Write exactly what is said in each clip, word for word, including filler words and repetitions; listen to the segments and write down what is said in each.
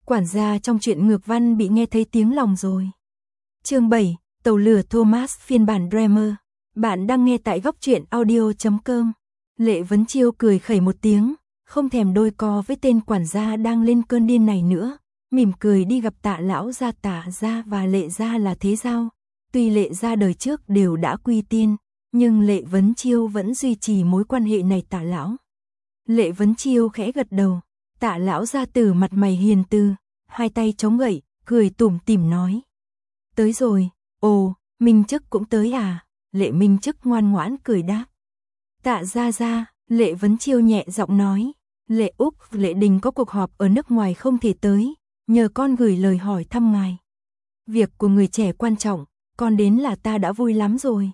Quản gia trong truyện ngược văn bị nghe thấy tiếng lòng rồi. Chương bảy, Tàu lửa Thomas phiên bản Dreamer. Bạn đang nghe tại góc truyện audio chấm com. Lệ Vấn Chiêu cười khẩy một tiếng, không thèm đôi co với tên quản gia đang lên cơn điên này nữa, mỉm cười đi gặp Tạ lão gia. Tạ gia và Lệ gia là thế giao, tuy Lệ gia đời trước đều đã quy tiên, nhưng Lệ Vấn Chiêu vẫn duy trì mối quan hệ này. Tạ lão. Lệ Vấn Chiêu khẽ gật đầu. Tạ lão gia tử mặt mày hiền từ, hai tay chống gậy, cười tủm tỉm nói: "Tới rồi." "Ồ, Minh Chức cũng tới à?" Lệ Minh Chức ngoan ngoãn cười đáp. "Tạ gia gia." Lệ Vấn Chiêu nhẹ giọng nói. "Lệ Úc, Lệ Đình có cuộc họp ở nước ngoài không thể tới, nhờ con gửi lời hỏi thăm ngài. Việc của người trẻ quan trọng, con đến là ta đã vui lắm rồi."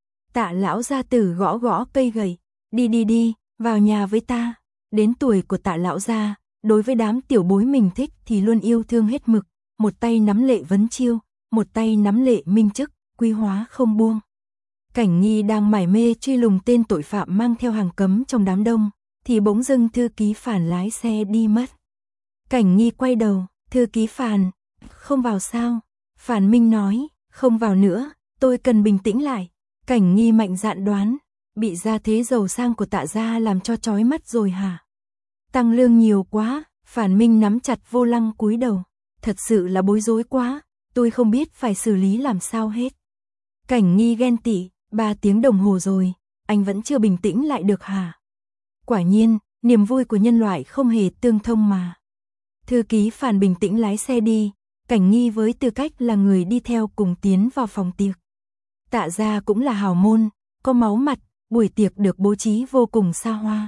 Tạ lão gia tử gõ gõ cây gậy. "Đi đi đi, vào nhà với ta." Đến tuổi của Tạ lão gia, đối với đám tiểu bối mình thích thì luôn yêu thương hết mực, một tay nắm Lệ Vấn Chiêu, một tay nắm Lệ Minh Chức, quý hóa không buông. Cảnh Nhi đang mải mê truy lùng tên tội phạm mang theo hàng cấm trong đám đông, thì bỗng dưng thư ký Phàn lái xe đi mất. Cảnh Nhi quay đầu, "Thư ký Phàn, không vào sao?" Phàn Minh nói, "Không vào nữa, tôi cần bình tĩnh lại." Cảnh Nhi mạnh dạn đoán, bị gia thế giàu sang của Tạ gia làm cho chói mắt rồi hả? Tăng lương nhiều quá. Phàn Minh nắm chặt vô lăng cúi đầu. "Thật sự là bối rối quá, tôi không biết phải xử lý làm sao hết." Cảnh Nhi ghen tị, ba tiếng đồng hồ rồi, anh vẫn chưa bình tĩnh lại được hả? Quả nhiên, niềm vui của nhân loại không hề tương thông mà. Thư ký Phàn bình tĩnh lái xe đi, Cảnh Nhi với tư cách là người đi theo cùng tiến vào phòng tiệc. Tạ gia cũng là hào môn, có máu mặt, buổi tiệc được bố trí vô cùng xa hoa.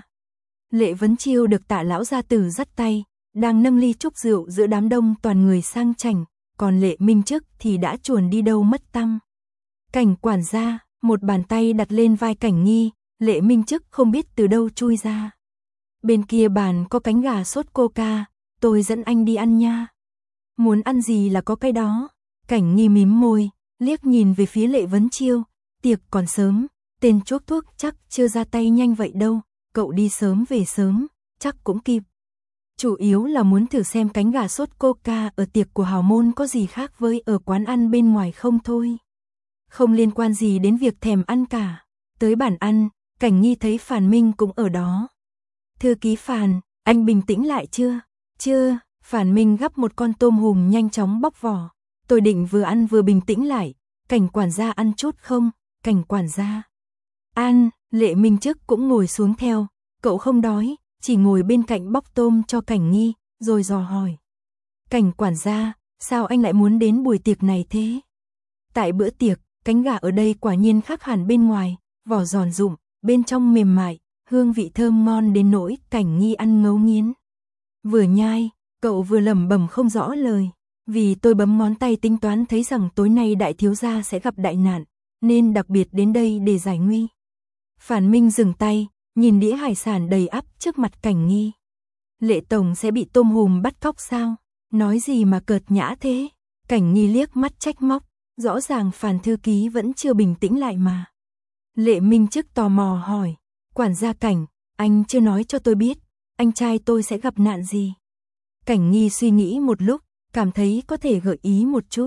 Lệ Vấn Chiêu được Tạ lão gia tử dắt tay, đang nâng ly chúc rượu giữa đám đông toàn người sang chảnh, còn Lệ Minh Chức thì đã chuồn đi đâu mất tăm. Cảnh quản gia, một bàn tay đặt lên vai Cảnh Nhi, Lệ Minh Chức không biết từ đâu chui ra. "Bên kia bàn có cánh gà sốt coca, tôi dẫn anh đi ăn nha." "Muốn ăn gì là có cái đó." Cảnh Nhi mím môi, liếc nhìn về phía Lệ Vấn Chiêu, "Tiệc còn sớm, tên chuốc thuốc chắc chưa ra tay nhanh vậy đâu, cậu đi sớm về sớm, chắc cũng kịp." Chủ yếu là muốn thử xem cánh gà sốt coca ở tiệc của hào môn có gì khác với ở quán ăn bên ngoài không thôi. Không liên quan gì đến việc thèm ăn cả. Tới bàn ăn, Cảnh Nhi thấy Phàn Minh cũng ở đó. "Thư ký Phàn, anh bình tĩnh lại chưa?" "Chưa." Phàn Minh gắp một con tôm hùm nhanh chóng bóc vỏ. "Tôi định vừa ăn vừa bình tĩnh lại. Cảnh quản gia ăn chút không?" "Cảnh quản gia." "Ăn." Lệ Minh Chức cũng ngồi xuống theo. Cậu không đói, chỉ ngồi bên cạnh bóc tôm cho Cảnh Nhi, rồi dò hỏi: "Cảnh quản gia, sao anh lại muốn đến buổi tiệc này thế?" Tại bữa tiệc, cánh gà ở đây quả nhiên khác hẳn bên ngoài, vỏ giòn rụm, bên trong mềm mại, hương vị thơm ngon đến nỗi Cảnh Nhi ăn ngấu nghiến. Vừa nhai, cậu vừa lẩm bẩm không rõ lời. "Vì tôi bấm ngón tay tính toán thấy rằng tối nay đại thiếu gia sẽ gặp đại nạn, nên đặc biệt đến đây để giải nguy." Phàn Minh dừng tay, nhìn đĩa hải sản đầy ắp trước mặt Cảnh Nhi. "Lệ tổng sẽ bị tôm hùm bắt cóc sao? Nói gì mà cợt nhã thế?" Cảnh Nhi liếc mắt trách móc, rõ ràng Phàn thư ký vẫn chưa bình tĩnh lại mà. Lệ Minh Chức tò mò hỏi: "Quản gia Cảnh, anh chưa nói cho tôi biết, anh trai tôi sẽ gặp nạn gì?" Cảnh Nhi suy nghĩ một lúc, cảm thấy có thể gợi ý một chút.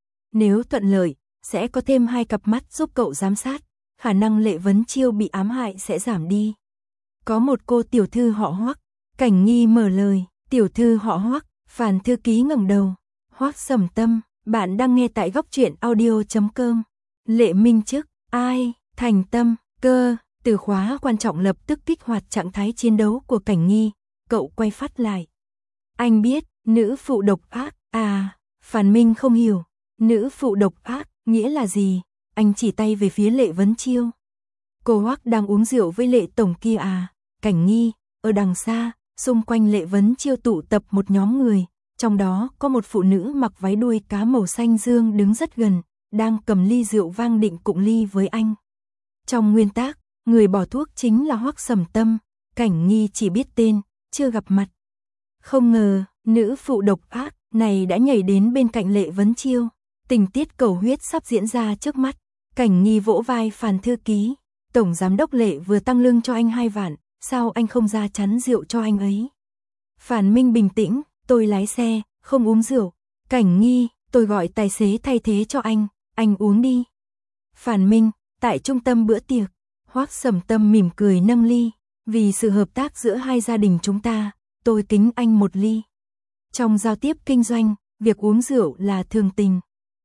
Nếu thuận lợi, sẽ có thêm hai cặp mắt giúp cậu giám sát, khả năng Lệ Vấn Chiêu bị ám hại sẽ giảm đi. "Có một cô tiểu thư họ Hoắc." Cảnh Nhi mở lời. "Tiểu thư họ Hoắc?" Phàn thư ký ngẩng đầu. "Hoắc Sầm Tâm." Bạn đang nghe tại góc truyện audio chấm com. Lệ Minh Chức, ai? Thành Tâm, cơ, từ khóa quan trọng lập tức kích hoạt trạng thái chiến đấu của Cảnh Nhi. Cậu quay phát lại. "Anh biết, nữ phụ độc ác." "À." Phàn Minh không hiểu. "Nữ phụ độc ác, nghĩa là gì?" Anh chỉ tay về phía Lệ Vấn Chiêu. "Cô Hoắc đang uống rượu với Lệ tổng kia à?" Cảnh Nhi, ở đằng xa, xung quanh Lệ Vấn Chiêu tụ tập một nhóm người, trong đó có một phụ nữ mặc váy đuôi cá màu xanh dương đứng rất gần, đang cầm ly rượu vang định cụng ly với anh. Trong nguyên tắc, người bỏ thuốc chính là Hoắc Sầm Tâm. Cảnh Nhi chỉ biết tên, chưa gặp mặt. Không ngờ, nữ phụ độc ác này đã nhảy đến bên cạnh Lệ Vấn Chiêu. Tình tiết cầu huyết sắp diễn ra trước mắt. Cảnh Nhi vỗ vai Phàn thư ký. "Tổng giám đốc Lệ vừa tăng lương cho anh hai vạn, sao anh không ra chắn rượu cho anh ấy?" Phàn Minh bình tĩnh, "Tôi lái xe, không uống rượu. Cảnh Nghi, tôi gọi tài xế thay thế cho anh, anh uống đi. Phản Minh, tại trung tâm bữa tiệc, Hoắc Sầm Tâm mỉm cười nâng ly, vì sự hợp tác giữa hai gia đình chúng ta, tôi kính anh một ly. Trong giao tiếp kinh doanh, việc uống rượu là thường tình.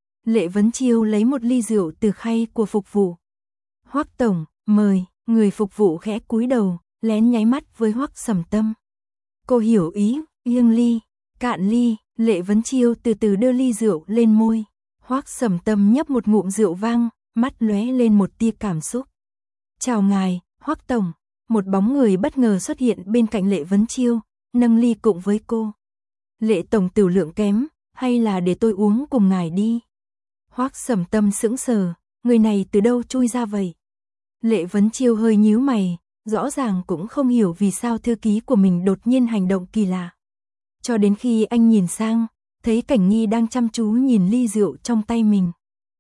Lệ Vấn Chiêu lấy một ly rượu từ khay của phục vụ. Hoắc tổng, mời. Người phục vụ khẽ cúi đầu, lén nháy mắt với Hoắc Sầm Tâm. Cô hiểu ý, nghiêng ly, cạn ly. Lệ Vấn Chiêu từ từ đưa ly rượu lên môi. Hoắc Sầm Tâm nhấp một ngụm rượu vang, mắt lóe lên một tia cảm xúc. Chào ngài, Hoắc tổng. Một bóng người bất ngờ xuất hiện bên cạnh Lệ Vấn Chiêu, nâng ly cùng với cô. Lệ tổng tiểu lượng kém, hay là để tôi uống cùng ngài đi? Hoắc Sầm Tâm sững sờ, người này từ đâu chui ra vậy? Lệ Vấn Chiêu hơi nhíu mày, rõ ràng cũng không hiểu vì sao thư ký của mình đột nhiên hành động kỳ lạ. Cho đến khi anh nhìn sang, thấy Cảnh Nghi đang chăm chú nhìn ly rượu trong tay mình.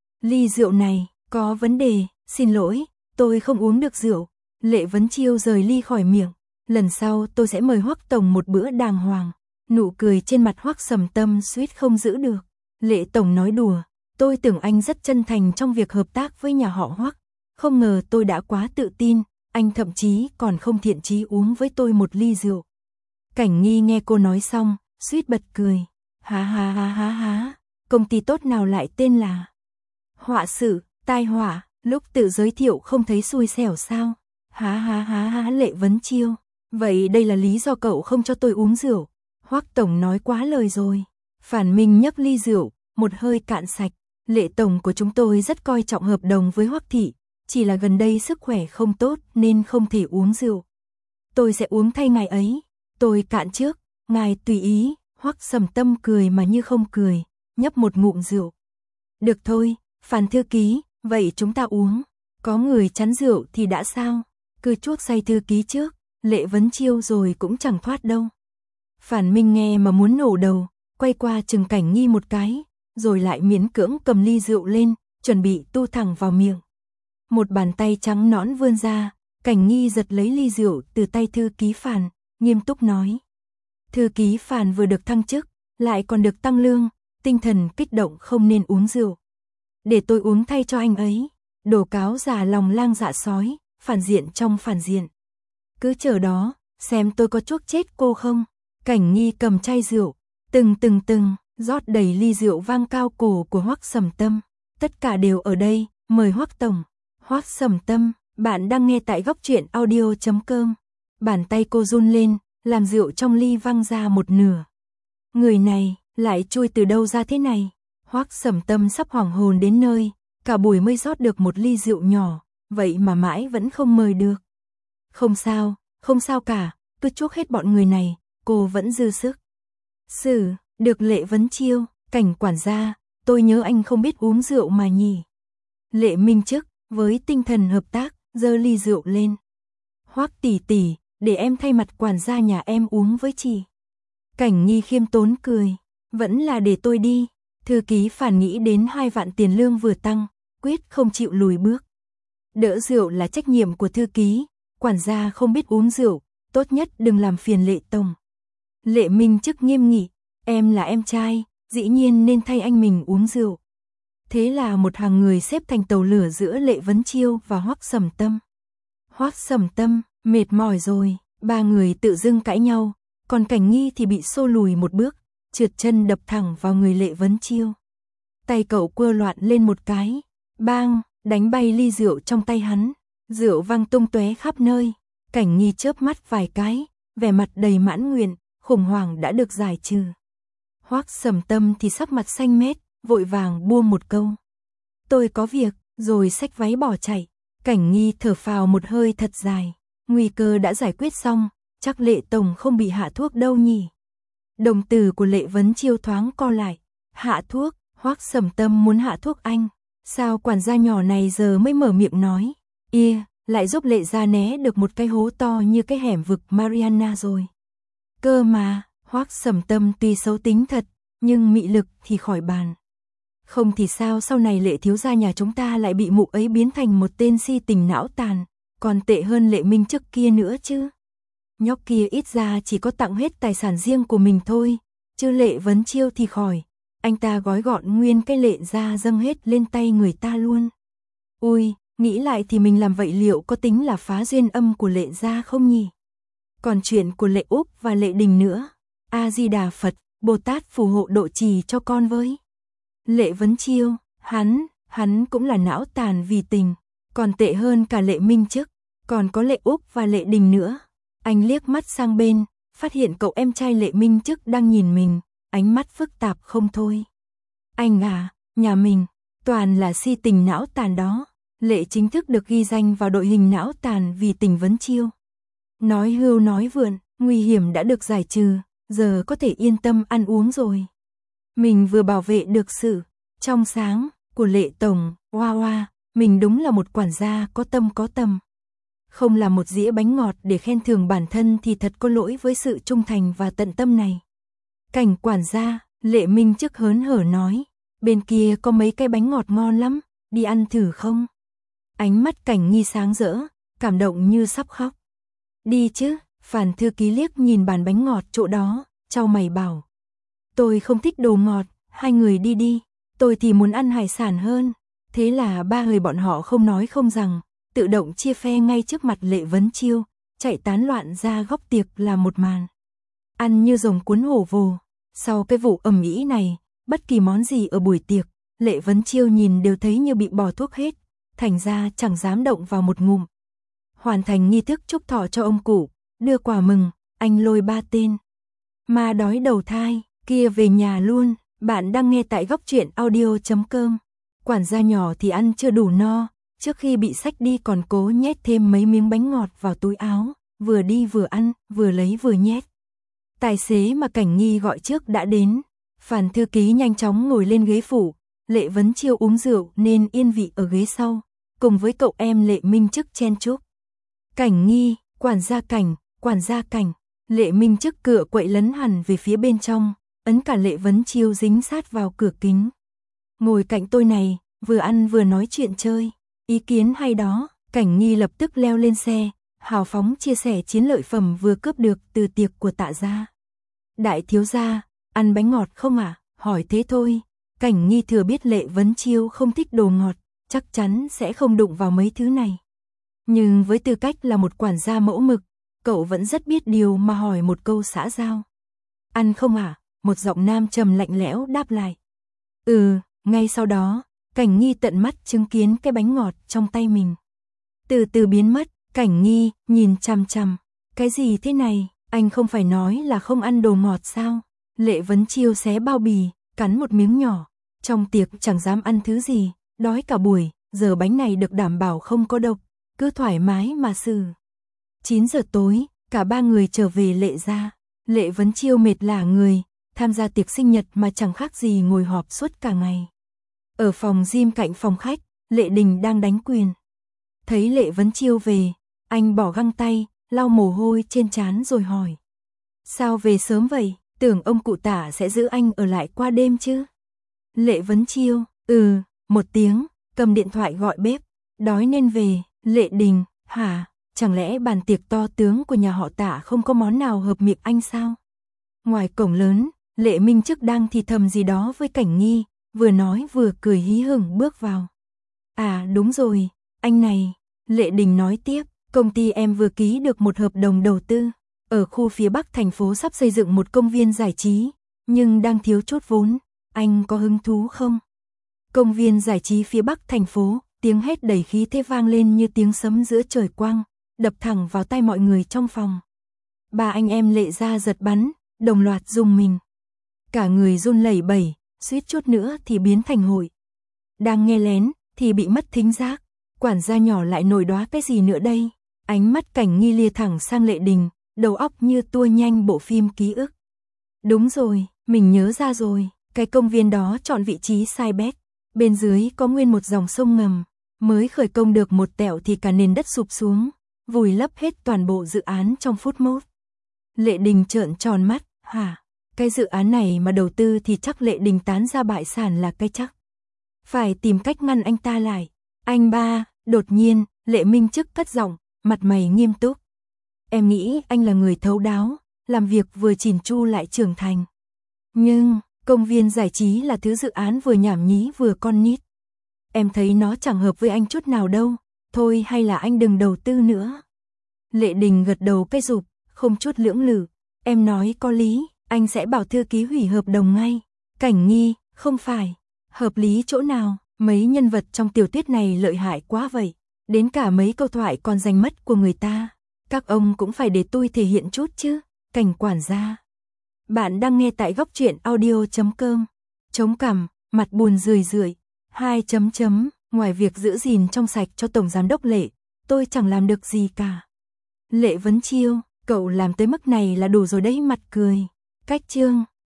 Ly rượu này, có vấn đề, xin lỗi, tôi không uống được rượu. Lệ Vấn Chiêu rời ly khỏi miệng, lần sau tôi sẽ mời Hoắc tổng một bữa đàng hoàng. Nụ cười trên mặt Hoắc Sầm Tâm suýt không giữ được. Lệ tổng nói đùa, tôi tưởng anh rất chân thành trong việc hợp tác với nhà họ Hoắc. Không ngờ tôi đã quá tự tin, anh thậm chí còn không thiện chí uống với tôi một ly rượu. Cảnh Nghi nghe cô nói xong, suýt bật cười. Há há há há há, công ty tốt nào lại tên là Họa Sự, tai họa, lúc tự giới thiệu không thấy xui xẻo sao? Há há há há. Lệ Vấn Chiêu, vậy đây là lý do cậu không cho tôi uống rượu. Hoắc tổng nói quá lời rồi. Phản Minh nhấc ly rượu, một hơi cạn sạch. Lệ tổng của chúng tôi rất coi trọng hợp đồng với Hoắc thị. Chỉ là gần đây sức khỏe không tốt nên không thể uống rượu. Tôi sẽ uống thay ngài ấy. Tôi cạn trước, ngài tùy ý. Hoắc Sầm Tâm cười mà như không cười, nhấp một ngụm rượu. Được thôi, Phản thư ký, vậy chúng ta uống. Có người chắn rượu thì đã sao? Cứ chuốc say thư ký trước, Lệ Vấn Chiêu rồi cũng chẳng thoát đâu. Phản Minh nghe mà muốn nổ đầu, quay qua chừng Cảnh Nghi một cái, rồi lại miễn cưỡng cầm ly rượu lên, chuẩn bị tu thẳng vào miệng. Một bàn tay trắng nõn vươn ra, Cảnh Nghi giật lấy ly rượu từ tay thư ký Phản, nghiêm túc nói. Thư ký Phản vừa được thăng chức, lại còn được tăng lương, tinh thần kích động không nên uống rượu. Để tôi uống thay cho anh ấy. Đồ cáo già lòng lang dạ sói, phản diện trong phản diện. Cứ chờ đó, xem tôi có chuốc chết cô không. Cảnh Nghi cầm chai rượu, từng từng từng, rót đầy ly rượu vang cao cổ của Hoắc Sầm Tâm. Tất cả đều ở đây, mời Hoắc tổng. Hoắc Sầm Tâm, bạn đang nghe tại góc truyện audio chấm com. Bàn tay cô run lên, làm rượu trong ly văng ra một nửa. Người này, lại chui từ đâu ra thế này? Hoắc Sầm Tâm sắp hoảng hồn đến nơi, cả buổi mới rót được một ly rượu nhỏ, vậy mà mãi vẫn không mời được. Không sao, không sao cả, cứ chuốc hết bọn người này, cô vẫn dư sức. Xử, được. Lệ Vấn Chiêu, Cảnh quản gia, tôi nhớ anh không biết uống rượu mà nhỉ. Lệ Minh Chức, với tinh thần hợp tác, giơ ly rượu lên. Hoắc tỷ tỷ, để em thay mặt quản gia nhà em uống với chị. Cảnh Nghi khiêm tốn cười, vẫn là để tôi đi. Thư ký Phản nghĩ đến hai vạn tiền lương vừa tăng, quyết không chịu lùi bước. Đỡ rượu là trách nhiệm của thư ký, quản gia không biết uống rượu, tốt nhất đừng làm phiền Lệ tổng. Lệ Minh Chức nghiêm nghị, em là em trai, dĩ nhiên nên thay anh mình uống rượu. Thế là một hàng người xếp thành tàu lửa giữa Lệ Vấn Chiêu và Hoắc Sầm Tâm. Hoắc Sầm Tâm, mệt mỏi rồi, ba người tự dưng cãi nhau, còn Cảnh Nghi thì bị xô lùi một bước, trượt chân đập thẳng vào người Lệ Vấn Chiêu. Tay cậu quơ loạn lên một cái, bang, đánh bay ly rượu trong tay hắn, rượu văng tung tóe khắp nơi. Cảnh Nghi chớp mắt vài cái, vẻ mặt đầy mãn nguyện, khủng hoảng đã được giải trừ. Hoắc Sầm Tâm thì sắc mặt xanh mét, vội vàng buông một câu. Tôi có việc, rồi xách váy bỏ chạy. Cảnh Nghi thở phào một hơi thật dài, nguy cơ đã giải quyết xong, chắc Lệ tổng không bị hạ thuốc đâu nhỉ. Đồng tử của Lệ Vấn Chiêu thoáng co lại, hạ thuốc, Hoắc Sầm Tâm muốn hạ thuốc anh. Sao quản gia nhỏ này giờ mới mở miệng nói, ia, lại giúp Lệ gia né được một cái hố to như cái hẻm vực Mariana rồi. Cơ mà, Hoắc Sầm Tâm tuy xấu tính thật, nhưng mị lực thì khỏi bàn. Không thì sao sau này Lệ thiếu gia nhà chúng ta lại bị mụ ấy biến thành một tên si tình não tàn, còn tệ hơn Lệ Minh Chức kia nữa chứ. Nhóc kia ít ra chỉ có tặng hết tài sản riêng của mình thôi, chứ Lệ Vấn Chiêu thì khỏi. Anh ta gói gọn nguyên cái Lệ ra dâng hết lên tay người ta luôn. Ui, nghĩ lại thì mình làm vậy liệu có tính là phá duyên âm của Lệ gia không nhỉ? Còn chuyện của Lệ Úc và Lệ Đình nữa. A-di-đà Phật, Bồ Tát phù hộ độ trì cho con với. Lệ Vấn Chiêu, hắn, hắn cũng là não tàn vì tình, còn tệ hơn cả Lệ Minh Chức, còn có Lệ Úc và Lệ Đình nữa. Anh liếc mắt sang bên, phát hiện cậu em trai Lệ Minh Chức đang nhìn mình, ánh mắt phức tạp không thôi. Anh à, nhà mình, toàn là si tình não tàn đó. Lệ chính thức được ghi danh vào đội hình não tàn vì tình Vấn Chiêu. Nói hưu nói vượn, nguy hiểm đã được giải trừ, giờ có thể yên tâm ăn uống rồi. Mình vừa bảo vệ được sự trong sáng của Lệ Tổng, oa oa, mình đúng là một quản gia có tâm có tầm. Không là một dĩa bánh ngọt để khen thưởng bản thân thì thật có lỗi với sự trung thành và tận tâm này. Cảnh quản gia, Lệ Minh Chức hớn hở nói, bên kia có mấy cái bánh ngọt ngon lắm, đi ăn thử không? Ánh mắt Cảnh Nghi sáng rỡ, cảm động như sắp khóc. Đi chứ, Phàn thư ký liếc nhìn bàn bánh ngọt chỗ đó, chau mày bảo. Tôi không thích đồ ngọt, hai người đi đi, tôi thì muốn ăn hải sản hơn. Thế là ba người bọn họ không nói không rằng, tự động chia phe ngay trước mặt Lệ Vấn Chiêu, chạy tán loạn ra góc tiệc là một màn. Ăn như rồng cuốn hổ vồ, sau cái vụ ầm ĩ này, bất kỳ món gì ở buổi tiệc, Lệ Vấn Chiêu nhìn đều thấy như bị bỏ thuốc hết, thành ra chẳng dám động vào một ngụm. Hoàn thành nghi thức chúc thọ cho ông cụ, đưa quà mừng, anh lôi ba tên ma đói đầu thai kia về nhà luôn. Bạn đang nghe tại góc truyện audio chấm com. Quản gia nhỏ thì ăn chưa đủ no, trước khi bị xách đi còn cố nhét thêm mấy miếng bánh ngọt vào túi áo, vừa đi vừa ăn, vừa lấy vừa nhét. Tài xế mà Cảnh Nghi gọi trước đã đến, Phàn thư ký nhanh chóng ngồi lên ghế phụ, Lệ Vấn Chiêu uống rượu nên yên vị ở ghế sau, cùng với cậu em Lệ Minh Chức chen chúc. Cảnh Nghi, quản gia Cảnh, quản gia Cảnh, Lệ Minh Chức cựa quậy lấn hẳn về phía bên trong, ấn cả Lệ Vấn Chiêu dính sát vào cửa kính. Ngồi cạnh tôi này, vừa ăn vừa nói chuyện chơi, ý kiến hay đó. Cảnh Nghi lập tức leo lên xe, hào phóng chia sẻ chiến lợi phẩm vừa cướp được từ tiệc của Tạ gia. Đại thiếu gia, ăn bánh ngọt không ạ? À? Hỏi thế thôi. Cảnh Nghi thừa biết Lệ Vấn Chiêu không thích đồ ngọt, chắc chắn sẽ không đụng vào mấy thứ này. Nhưng với tư cách là một quản gia mẫu mực, cậu vẫn rất biết điều mà hỏi một câu xã giao. Ăn không ạ? À? Một giọng nam trầm lạnh lẽo đáp lại. Ừ, ngay sau đó, Cảnh Nghi tận mắt chứng kiến cái bánh ngọt trong tay mình. Từ từ biến mất, Cảnh Nghi nhìn chằm chằm. Cái gì thế này, anh không phải nói là không ăn đồ ngọt sao? Lệ Vấn Chiêu xé bao bì, cắn một miếng nhỏ. Trong tiệc chẳng dám ăn thứ gì, đói cả buổi, giờ bánh này được đảm bảo không có độc, cứ thoải mái mà xử. chín giờ tối, cả ba người trở về Lệ gia. Lệ Vấn Chiêu mệt lả người, tham gia tiệc sinh nhật mà chẳng khác gì ngồi họp suốt cả ngày. Ở phòng gym cạnh phòng khách, Lệ Đình đang đánh quyền. Thấy Lệ Vấn Chiêu về, anh bỏ găng tay, lau mồ hôi trên trán rồi hỏi. Sao về sớm vậy, tưởng ông cụ Tả sẽ giữ anh ở lại qua đêm chứ? Lệ Vấn Chiêu, ừ, một tiếng, cầm điện thoại gọi bếp, đói nên về. Lệ Đình, hả, chẳng lẽ bàn tiệc to tướng của nhà họ Tạ không có món nào hợp miệng anh sao? Ngoài cổng lớn, Lệ Minh Chức đang thì thầm gì đó với Cảnh Nghi, vừa nói vừa cười hí hửng bước vào. À đúng rồi, anh này, Lệ Đình nói tiếp, công ty em vừa ký được một hợp đồng đầu tư. Ở khu phía Bắc thành phố sắp xây dựng một công viên giải trí, nhưng đang thiếu chút vốn, anh có hứng thú không? Công viên giải trí phía Bắc thành phố, tiếng hét đầy khí thế vang lên như tiếng sấm giữa trời quang, đập thẳng vào tai mọi người trong phòng. Ba anh em Lệ gia giật bắn, đồng loạt rùng mình. Cả người run lẩy bẩy, suýt chút nữa thì biến thành hội. Đang nghe lén, thì bị mất thính giác. Quản gia nhỏ lại nổi đoá cái gì nữa đây? Ánh mắt Cảnh Nghi lia thẳng sang Lệ Đình, đầu óc như tua nhanh bộ phim ký ức. Đúng rồi, mình nhớ ra rồi, cái công viên đó chọn vị trí sai bét. Bên dưới có nguyên một dòng sông ngầm, mới khởi công được một tẹo thì cả nền đất sụp xuống, vùi lấp hết toàn bộ dự án trong phút mốt. Lệ Đình trợn tròn mắt, hả? Cái dự án này mà đầu tư thì chắc Lệ Đình tán ra bại sản là cái chắc. Phải tìm cách ngăn anh ta lại. Anh ba, đột nhiên, Lệ Minh Chức cất giọng, mặt mày nghiêm túc. Em nghĩ anh là người thấu đáo, làm việc vừa chỉn chu lại trưởng thành. Nhưng, công viên giải trí là thứ dự án vừa nhảm nhí vừa con nít. Em thấy nó chẳng hợp với anh chút nào đâu, thôi hay là anh đừng đầu tư nữa. Lệ Đình gật đầu cái rụp, không chút lưỡng lự, em nói có lý, anh sẽ bảo thư ký hủy hợp đồng ngay. Cảnh Nghi, không phải, hợp lý chỗ nào, mấy nhân vật trong tiểu thuyết này lợi hại quá vậy, đến cả mấy câu thoại còn giành mất của người ta. Các ông cũng phải để tôi thể hiện chút chứ, Cảnh quản gia. Bạn đang nghe tại góc truyện audio chấm com. Chống cằm, mặt buồn rười rượi. Hai chấm chấm, ngoài việc giữ gìn trong sạch cho Tổng Giám đốc Lệ, tôi chẳng làm được gì cả. Lệ Vấn Chiêu, cậu làm tới mức này là đủ rồi đấy, mặt cười. Cách chương.